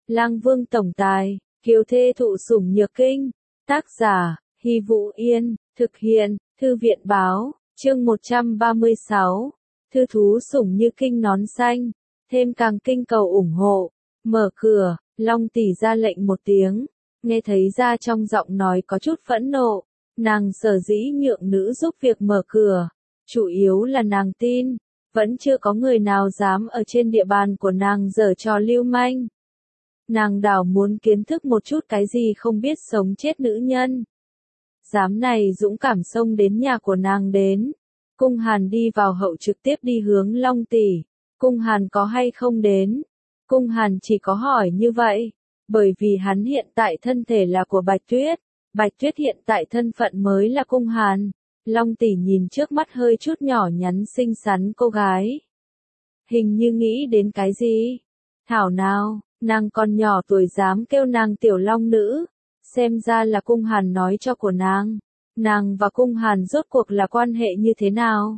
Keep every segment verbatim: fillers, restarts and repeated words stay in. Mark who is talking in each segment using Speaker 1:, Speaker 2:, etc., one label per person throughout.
Speaker 1: Lang Vương tổng tài, kiều thê thụ sủng nhược kinh. Tác giả, Hy Vũ Yên, thực hiện, Thư viện báo, chương một trăm ba mươi sáu. Thư thú sủng như kinh nón xanh, thêm càng kinh cầu ủng hộ. Mở cửa, Long tỷ ra lệnh một tiếng, nghe thấy ra trong giọng nói có chút phẫn nộ. Nàng sở dĩ nhượng nữ giúp việc mở cửa, chủ yếu là nàng tin, vẫn chưa có người nào dám ở trên địa bàn của nàng giở trò lưu manh. Nàng đảo muốn kiến thức một chút cái gì không biết sống chết nữ nhân. Dám này dũng cảm xông đến nhà của nàng đến. Cung Hàn đi vào hậu trực tiếp đi hướng Long tỷ. Cung Hàn có hay không đến? Cung Hàn chỉ có hỏi như vậy, bởi vì hắn hiện tại thân thể là của Bạch Tuyết. Bạch Tuyết hiện tại thân phận mới là Cung Hàn. Long tỷ nhìn trước mắt hơi chút nhỏ nhắn xinh xắn cô gái. Hình như nghĩ đến cái gì? Thảo nào, nàng còn nhỏ tuổi dám kêu nàng tiểu long nữ. Xem ra là Cung Hàn nói cho của nàng. Nàng và Cung Hàn rốt cuộc là quan hệ như thế nào?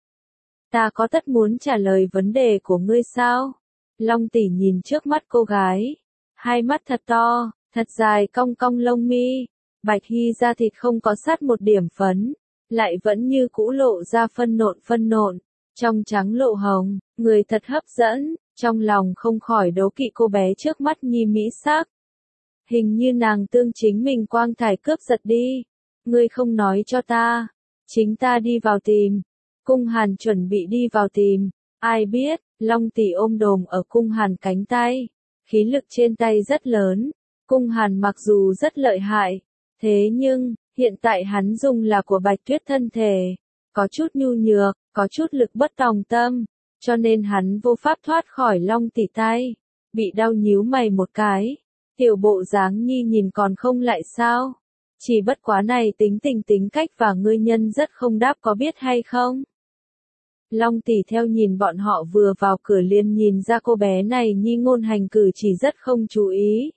Speaker 1: Ta có tất muốn trả lời vấn đề của ngươi sao? Long tỷ nhìn trước mắt cô gái. Hai mắt thật to, thật dài cong cong lông mi. Bạch Hy da thịt không có sát một điểm phấn, lại vẫn như cũ lộ ra phân nộn phân nộn, trong trắng lộ hồng, người thật hấp dẫn, trong lòng không khỏi đố kỵ cô bé trước mắt nhi mỹ sắc. Hình như nàng tương chính mình quang thải cướp giật đi, ngươi không nói cho ta, chính ta đi vào tìm. Cung Hàn chuẩn bị đi vào tìm, ai biết, Long tỷ ôm đồm ở Cung Hàn cánh tay, khí lực trên tay rất lớn, Cung Hàn mặc dù rất lợi hại. Thế nhưng, hiện tại hắn dùng là của Bạch Tuyết thân thể, có chút nhu nhược, có chút lực bất tòng tâm, cho nên hắn vô pháp thoát khỏi Long tỷ tay, bị đau nhíu mày một cái, tiểu bộ dáng nhi nhìn còn không lại sao, chỉ bất quá này tính tình tính cách và ngươi nhân rất không đáp có biết hay không. Long tỷ theo nhìn bọn họ vừa vào cửa liền nhìn ra cô bé này nhi ngôn hành cử chỉ rất không chú ý.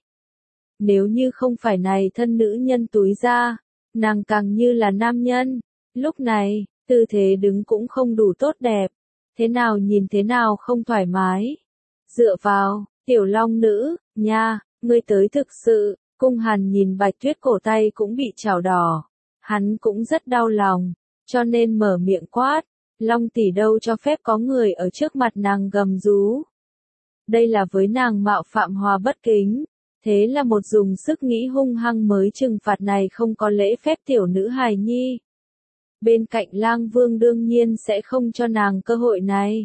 Speaker 1: Nếu như không phải này thân nữ nhân túi ra, nàng càng như là nam nhân. Lúc này, tư thế đứng cũng không đủ tốt đẹp. Thế nào nhìn thế nào không thoải mái. Dựa vào, tiểu long nữ, nha, ngươi tới thực sự. Cung Hàn nhìn Bạch Tuyết cổ tay cũng bị chảo đỏ. Hắn cũng rất đau lòng, cho nên mở miệng quát. Long tỷ đâu cho phép có người ở trước mặt nàng gầm rú. Đây là với nàng mạo phạm hòa bất kính. Thế là một dùng sức nghĩ hung hăng mới trừng phạt này không có lễ phép tiểu nữ hài nhi. Bên cạnh Lang Vương đương nhiên sẽ không cho nàng cơ hội này.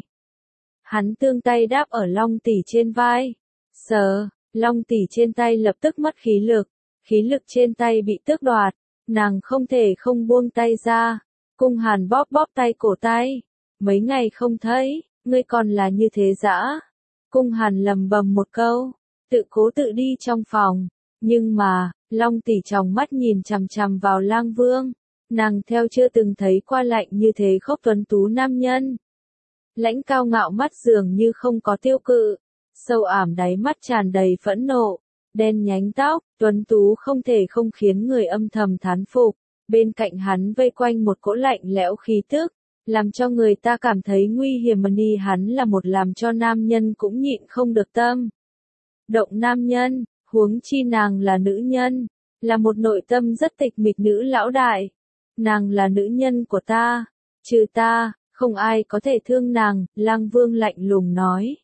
Speaker 1: Hắn tương tay đáp ở Long tỷ trên vai. Sờ, Long tỷ trên tay lập tức mất khí lực. Khí lực trên tay bị tước đoạt. Nàng không thể không buông tay ra. Cung Hàn bóp bóp tay cổ tay. Mấy ngày không thấy, ngươi còn là như thế dã. Cung Hàn lầm bầm một câu. Tự cố tự đi trong phòng, nhưng mà, Long tỷ tròng mắt nhìn chằm chằm vào Lang Vương, nàng theo chưa từng thấy qua lạnh như thế khốc tuấn tú nam nhân. Lãnh cao ngạo mắt dường như không có tiêu cự, sâu ảm đáy mắt tràn đầy phẫn nộ, đen nhánh tóc, tuấn tú không thể không khiến người âm thầm thán phục, bên cạnh hắn vây quanh một cỗ lạnh lẽo khí tức, làm cho người ta cảm thấy nguy hiểm mà ni hắn là một làm cho nam nhân cũng nhịn không được tâm. Động nam nhân, huống chi nàng là nữ nhân, là một nội tâm rất tịch mịch nữ lão đại. Nàng là nữ nhân của ta, trừ ta, không ai có thể thương nàng, Lang Vương lạnh lùng nói.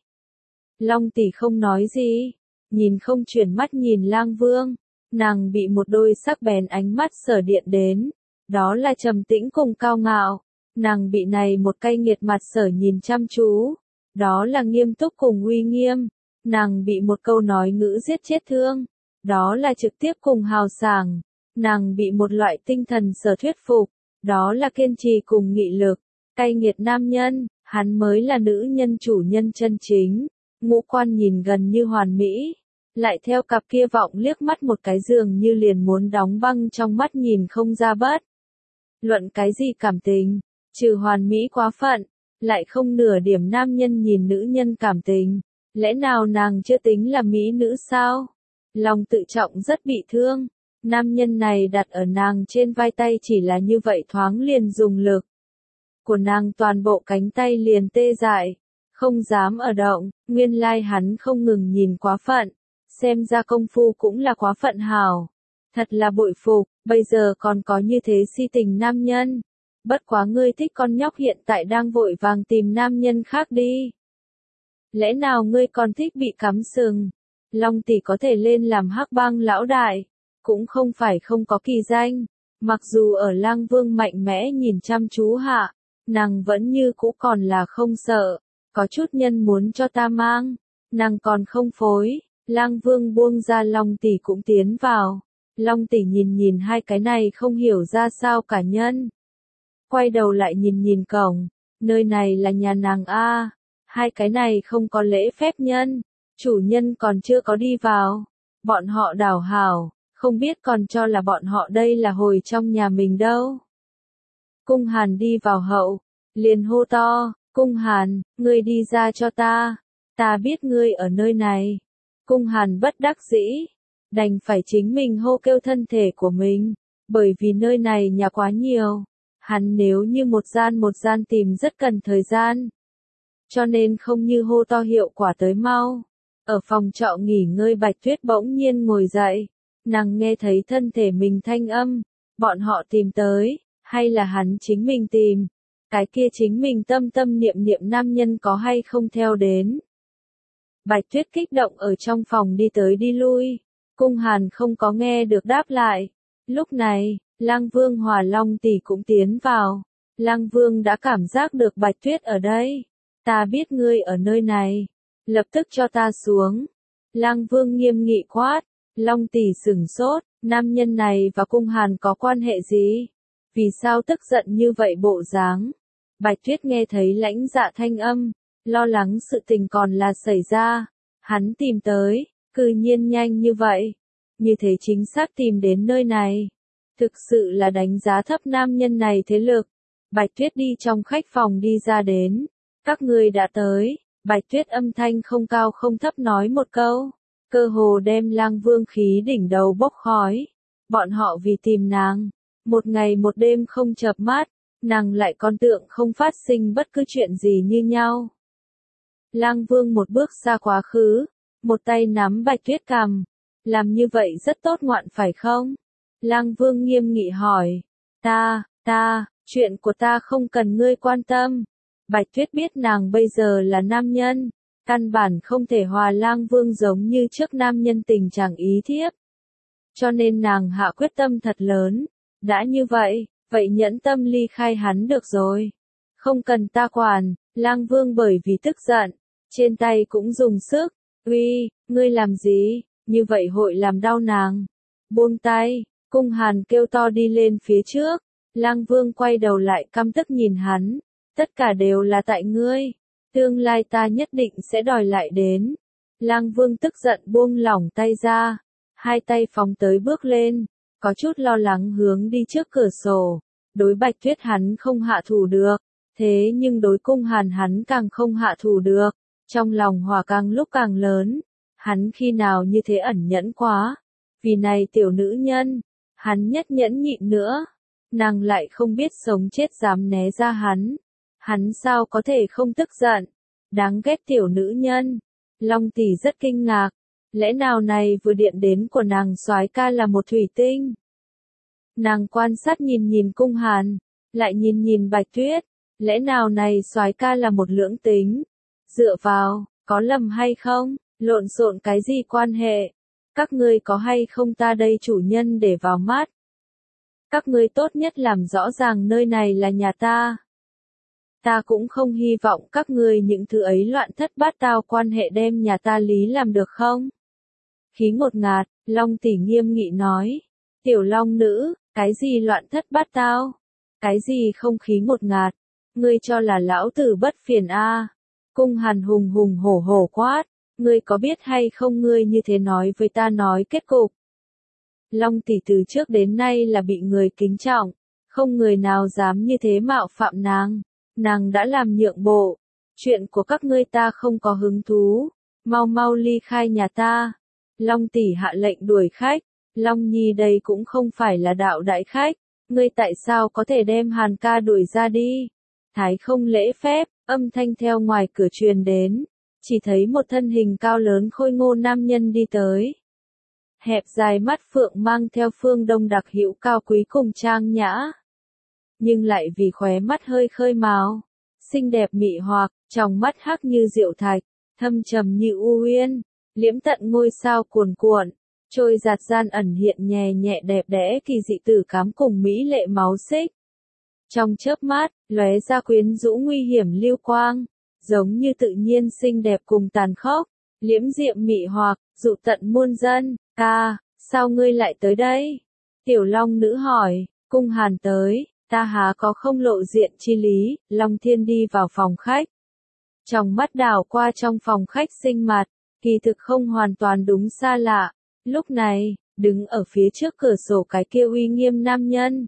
Speaker 1: Long tỷ không nói gì, nhìn không chuyển mắt nhìn Lang Vương, nàng bị một đôi sắc bén ánh mắt sở điện đến, đó là trầm tĩnh cùng cao ngạo, nàng bị này một cây nghiệt mặt sở nhìn chăm chú, đó là nghiêm túc cùng uy nghiêm. Nàng bị một câu nói ngữ giết chết thương, đó là trực tiếp cùng hào sảng. Nàng bị một loại tinh thần sở thuyết phục, đó là kiên trì cùng nghị lực. Cay nghiệt nam nhân, hắn mới là nữ nhân chủ nhân chân chính. Ngũ quan nhìn gần như hoàn mỹ, lại theo cặp kia vọng liếc mắt một cái dường như liền muốn đóng băng trong mắt nhìn không ra bất. Luận cái gì cảm tình, trừ hoàn mỹ quá phận, lại không nửa điểm nam nhân nhìn nữ nhân cảm tình. Lẽ nào nàng chưa tính là mỹ nữ sao? Lòng tự trọng rất bị thương. Nam nhân này đặt ở nàng trên vai tay chỉ là như vậy thoáng liền dùng lực. Của nàng toàn bộ cánh tay liền tê dại. Không dám ở động, nguyên lai hắn không ngừng nhìn quá phận. xem ra công phu cũng là quá phận hảo. Thật là bội phục, bây giờ còn có như thế si tình nam nhân. Bất quá ngươi thích con nhóc hiện tại đang vội vàng tìm nam nhân khác đi. Lẽ nào ngươi còn thích bị cắm sừng? Long tỷ có thể lên làm hắc bang lão đại, cũng không phải không có kỳ danh. Mặc dù ở Lang Vương mạnh mẽ nhìn chăm chú hạ, nàng vẫn như cũ còn là không sợ. Có chút nhân muốn cho ta mang, nàng còn không phối. Lang Vương buông ra Long tỷ cũng tiến vào. Long tỷ nhìn nhìn hai cái này không hiểu ra sao cả nhân. Quay đầu lại nhìn nhìn cổng, nơi này là nhà nàng a. Hai cái này không có lễ phép nhân, chủ nhân còn chưa có đi vào. Bọn họ đảo hảo, không biết còn cho là bọn họ đây là hồi trong nhà mình đâu. Cung Hàn đi vào hậu, liền hô to, Cung Hàn, ngươi đi ra cho ta, ta biết ngươi ở nơi này. Cung Hàn bất đắc dĩ, đành phải chính mình hô kêu thân thể của mình, bởi vì nơi này nhà quá nhiều, hắn nếu như một gian một gian tìm rất cần thời gian. Cho nên không như hô to hiệu quả tới mau. Ở phòng trọ nghỉ ngơi Bạch Tuyết bỗng nhiên ngồi dậy, nàng nghe thấy thân thể mình thanh âm, bọn họ tìm tới, hay là hắn chính mình tìm, cái kia chính mình tâm tâm niệm niệm nam nhân có hay không theo đến. Bạch Tuyết kích động ở trong phòng đi tới đi lui, Cung Hàn không có nghe được đáp lại. Lúc này, Lang Vương Hòa Long tỷ cũng tiến vào. Lang Vương đã cảm giác được Bạch Tuyết ở đây. Ta biết ngươi ở nơi này, lập tức cho ta xuống. Lang Vương nghiêm nghị quát, Long tỷ sửng sốt, nam nhân này và Cung Hàn có quan hệ gì? Vì sao tức giận như vậy bộ dáng? Bạch Tuyết nghe thấy lãnh dạ thanh âm, lo lắng sự tình còn là xảy ra. Hắn tìm tới, cư nhiên nhanh như vậy, như thế chính xác tìm đến nơi này. Thực sự là đánh giá thấp nam nhân này thế lực. Bạch Tuyết đi trong khách phòng đi ra đến. Các ngươi đã tới, Bạch Tuyết âm thanh không cao không thấp nói một câu, cơ hồ đem Lang Vương khí đỉnh đầu bốc khói. Bọn họ vì tìm nàng, một ngày một đêm không chợp mắt, nàng lại còn tượng không phát sinh bất cứ chuyện gì như nhau. Lang Vương một bước xa quá khứ, một tay nắm Bạch Tuyết cằm, làm như vậy rất tốt ngoạn phải không? Lang Vương nghiêm nghị hỏi, ta, ta, chuyện của ta không cần ngươi quan tâm. Bạch Tuyết biết nàng bây giờ là nam nhân, căn bản không thể hòa Lang Vương giống như trước nam nhân tình trạng ý thiếp. Cho nên nàng hạ quyết tâm thật lớn, đã như vậy, vậy nhẫn tâm ly khai hắn được rồi. Không cần ta quản, Lang Vương bởi vì tức giận, trên tay cũng dùng sức, uy, ngươi làm gì, như vậy hội làm đau nàng. Buông tay, Cung Hàn kêu to đi lên phía trước, Lang Vương quay đầu lại căm tức nhìn hắn. Tất cả đều là tại ngươi, tương lai ta nhất định sẽ đòi lại đến. Lang Vương tức giận buông lỏng tay ra, hai tay phóng tới bước lên, có chút lo lắng hướng đi trước cửa sổ. Đối Bạch Tuyết hắn không hạ thủ được, thế nhưng đối Cung Hàn hắn càng không hạ thủ được, trong lòng hỏa càng lúc càng lớn. Hắn khi nào như thế ẩn nhẫn quá, vì này tiểu nữ nhân, hắn nhất nhẫn nhịn nữa, nàng lại không biết sống chết dám né ra hắn. Hắn sao có thể không tức giận, đáng ghét tiểu nữ nhân. Long tỷ rất kinh ngạc, lẽ nào này vừa điện đến của nàng soái ca là một thủy tinh? Nàng quan sát nhìn nhìn Cung Hàn, lại nhìn nhìn Bạch Tuyết, lẽ nào này soái ca là một lưỡng tính? Dựa vào, có lầm hay không, lộn xộn cái gì quan hệ? Các ngươi có hay không ta đây chủ nhân để vào mắt? Các ngươi tốt nhất làm rõ ràng nơi này là nhà ta. Ta cũng không hy vọng các ngươi những thứ ấy loạn thất bát tao quan hệ đem nhà ta lý làm được không? Khí ngột ngạt, Long tỷ nghiêm nghị nói. Tiểu Long nữ, cái gì loạn thất bát tao? Cái gì không khí ngột ngạt? Ngươi cho là lão tử bất phiền a? À? Cung Hàn hùng hùng hổ hổ quát. Ngươi có biết hay không ngươi như thế nói với ta nói kết cục? Long tỷ từ trước đến nay là bị người kính trọng, không người nào dám như thế mạo phạm nàng. Nàng đã làm nhượng bộ, chuyện của các ngươi ta không có hứng thú, mau mau ly khai nhà ta. Long tỷ hạ lệnh đuổi khách, Long Nhi đây cũng không phải là đạo đại khách, ngươi tại sao có thể đem Hàn ca đuổi ra đi? Thái không lễ phép, âm thanh theo ngoài cửa truyền đến, chỉ thấy một thân hình cao lớn khôi ngô nam nhân đi tới, hẹp dài mắt phượng mang theo phương đông đặc hữu cao quý cùng trang nhã. Nhưng lại vì khóe mắt hơi khơi màu, xinh đẹp mị hoặc, trong mắt hắc như diệu thạch, thâm trầm như u uyên, liễm tận ngôi sao cuồn cuộn, trôi giạt gian ẩn hiện nhẹ nhẹ đẹp đẽ kỳ dị tử cám cùng mỹ lệ máu xích. Trong chớp mắt, lóe ra quyến rũ nguy hiểm lưu quang, giống như tự nhiên xinh đẹp cùng tàn khốc, liễm diệm mị hoặc, dụ tận muôn dân. Ca, sao ngươi lại tới đây? Tiểu Long nữ hỏi, cung hàn tới, ta há có không lộ diện chi lý. Long Thiên đi vào phòng khách. Trong mắt đảo qua trong phòng khách sinh mặt, kỳ thực không hoàn toàn đúng xa lạ. Lúc này, đứng ở phía trước cửa sổ cái kia uy nghiêm nam nhân.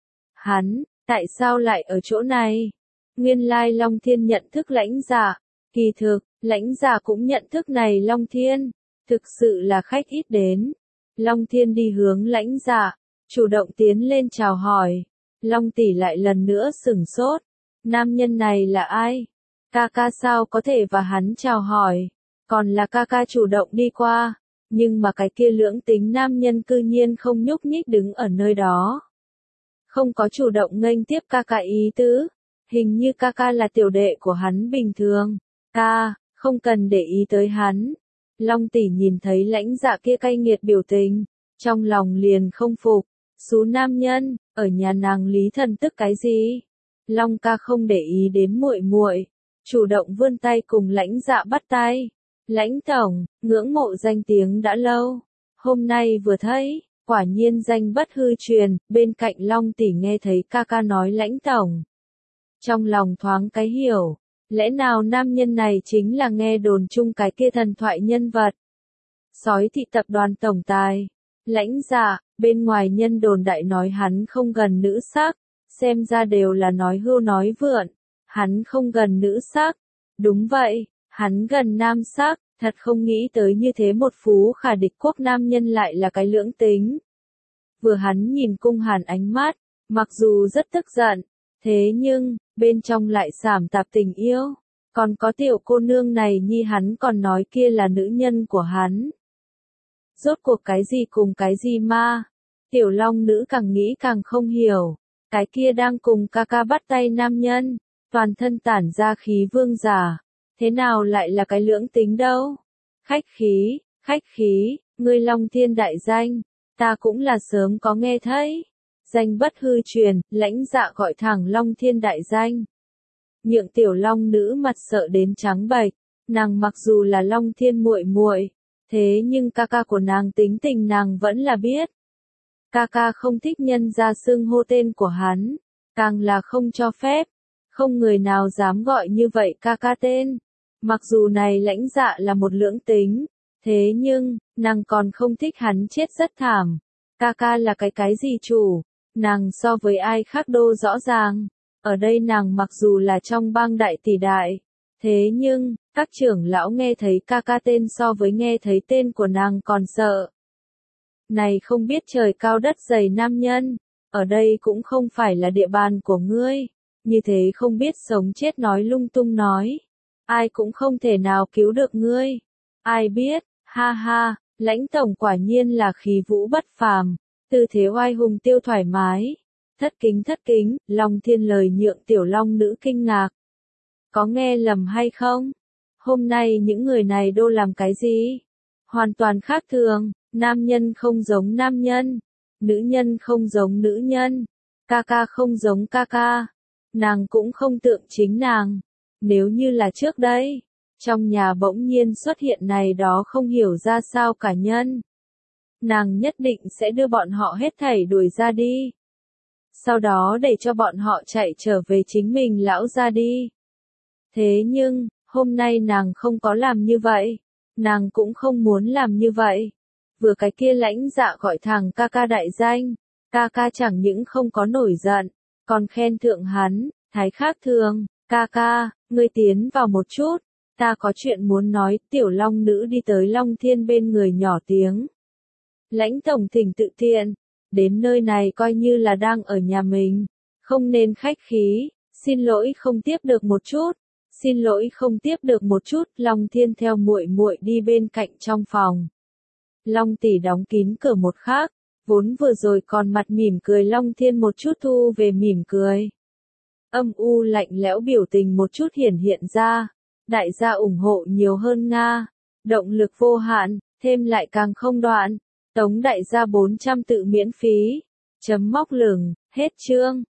Speaker 1: Hắn, tại sao lại ở chỗ này? Nguyên lai Long Thiên nhận thức lãnh giả. Kỳ thực, lãnh giả cũng nhận thức này Long Thiên. Thực sự là khách ít đến. Long Thiên đi hướng lãnh giả, chủ động tiến lên chào hỏi. Long tỷ lại lần nữa sửng sốt. Nam nhân này là ai? Ca ca sao có thể và hắn chào hỏi? Còn là ca ca chủ động đi qua. Nhưng mà cái kia lưỡng tính nam nhân cư nhiên không nhúc nhích đứng ở nơi đó. Không có chủ động nghênh tiếp ca ca ý tứ. Hình như ca ca là tiểu đệ của hắn bình thường. Ca, không cần để ý tới hắn. Long tỷ nhìn thấy lãnh dạ kia cay nghiệt biểu tình, trong lòng liền không phục. Xú nam nhân, ở nhà nàng Lý Thần tức cái gì? Long ca không để ý đến muội muội, chủ động vươn tay cùng lãnh dạ bắt tay. Lãnh tổng, ngưỡng mộ danh tiếng đã lâu, hôm nay vừa thấy, quả nhiên danh bất hư truyền. Bên cạnh Long tỷ nghe thấy ca ca nói lãnh tổng, trong lòng thoáng cái hiểu. Lẽ nào nam nhân này chính là nghe đồn chung cái kia thần thoại nhân vật? Sói thị tập đoàn tổng tài. Lãnh dạ, bên ngoài nhân đồn đại nói hắn không gần nữ sắc, xem ra đều là nói hưu nói vượn. Hắn không gần nữ sắc. Đúng vậy, hắn gần nam sắc, thật không nghĩ tới như thế một phú khả địch quốc nam nhân lại là cái lưỡng tính. Vừa hắn nhìn cung hàn ánh mắt, mặc dù rất tức giận, thế nhưng, bên trong lại sảm tạp tình yêu. Còn có tiểu cô nương này nhi hắn còn nói kia là nữ nhân của hắn. Rốt cuộc cái gì cùng cái gì ma? Tiểu Long nữ càng nghĩ càng không hiểu. Cái kia đang cùng ca ca bắt tay nam nhân, toàn thân tản ra khí vương giả. Thế nào lại là cái lưỡng tính đâu? Khách khí, khách khí, ngươi Long Thiên đại danh, ta cũng là sớm có nghe thấy. Danh bất hư truyền, lãnh dạ gọi thẳng Long Thiên đại danh. Nhượng tiểu Long nữ mặt sợ đến trắng bệch, nàng mặc dù là Long Thiên muội muội, thế nhưng ca ca của nàng tính tình nàng vẫn là biết. Ca ca không thích nhân ra xưng hô tên của hắn, càng là không cho phép, không người nào dám gọi như vậy ca ca tên. Mặc dù này lãnh dạ là một lưỡng tính, thế nhưng, nàng còn không thích hắn chết rất thảm. Ca ca là cái cái gì chủ, nàng so với ai khác đô rõ ràng. Ở đây nàng mặc dù là trong bang đại tỷ đại, thế nhưng, các trưởng lão nghe thấy ca ca tên so với nghe thấy tên của nàng còn sợ. Này không biết trời cao đất dày nam nhân, ở đây cũng không phải là địa bàn của ngươi, như thế không biết sống chết nói lung tung nói. Ai cũng không thể nào cứu được ngươi. Ai biết, ha ha, lãnh tổng quả nhiên là khí vũ bất phàm, tư thế oai hùng tiêu thoải mái. Thất kính thất kính, Long Thiên lời nhượng tiểu Long nữ kinh ngạc. Có nghe lầm hay không? Hôm nay những người này đô làm cái gì? Hoàn toàn khác thường, nam nhân không giống nam nhân, nữ nhân không giống nữ nhân, ca ca không giống ca ca, nàng cũng không tượng chính nàng. Nếu như là trước đây, trong nhà bỗng nhiên xuất hiện này đó không hiểu ra sao cả nhân, nàng nhất định sẽ đưa bọn họ hết thảy đuổi ra đi. Sau đó để cho bọn họ chạy trở về chính mình lão ra đi. Thế nhưng, hôm nay nàng không có làm như vậy. Nàng cũng không muốn làm như vậy. Vừa cái kia lãnh dạ gọi thằng ca ca đại danh. Ca ca chẳng những không có nổi giận, còn khen thượng hắn, thái khác thường. Ca ca, ngươi tiến vào một chút. Ta có chuyện muốn nói. Tiểu Long nữ đi tới Long Thiên bên người nhỏ tiếng. Lãnh tổng thỉnh tự thiện. Đến nơi này coi như là đang ở nhà mình, không nên khách khí. Xin lỗi không tiếp được một chút, xin lỗi không tiếp được một chút. Long Thiên theo muội muội đi bên cạnh trong phòng. Long tỷ đóng kín cửa một khắc, vốn vừa rồi còn mặt mỉm cười Long Thiên một chút thu về mỉm cười. Âm u lạnh lẽo biểu tình một chút hiển hiện ra, đại gia ủng hộ nhiều hơn Nga, động lực vô hạn, thêm lại càng không đoạn, tống đại gia bốn trăm tự miễn phí, chấm móc lửng, hết chương.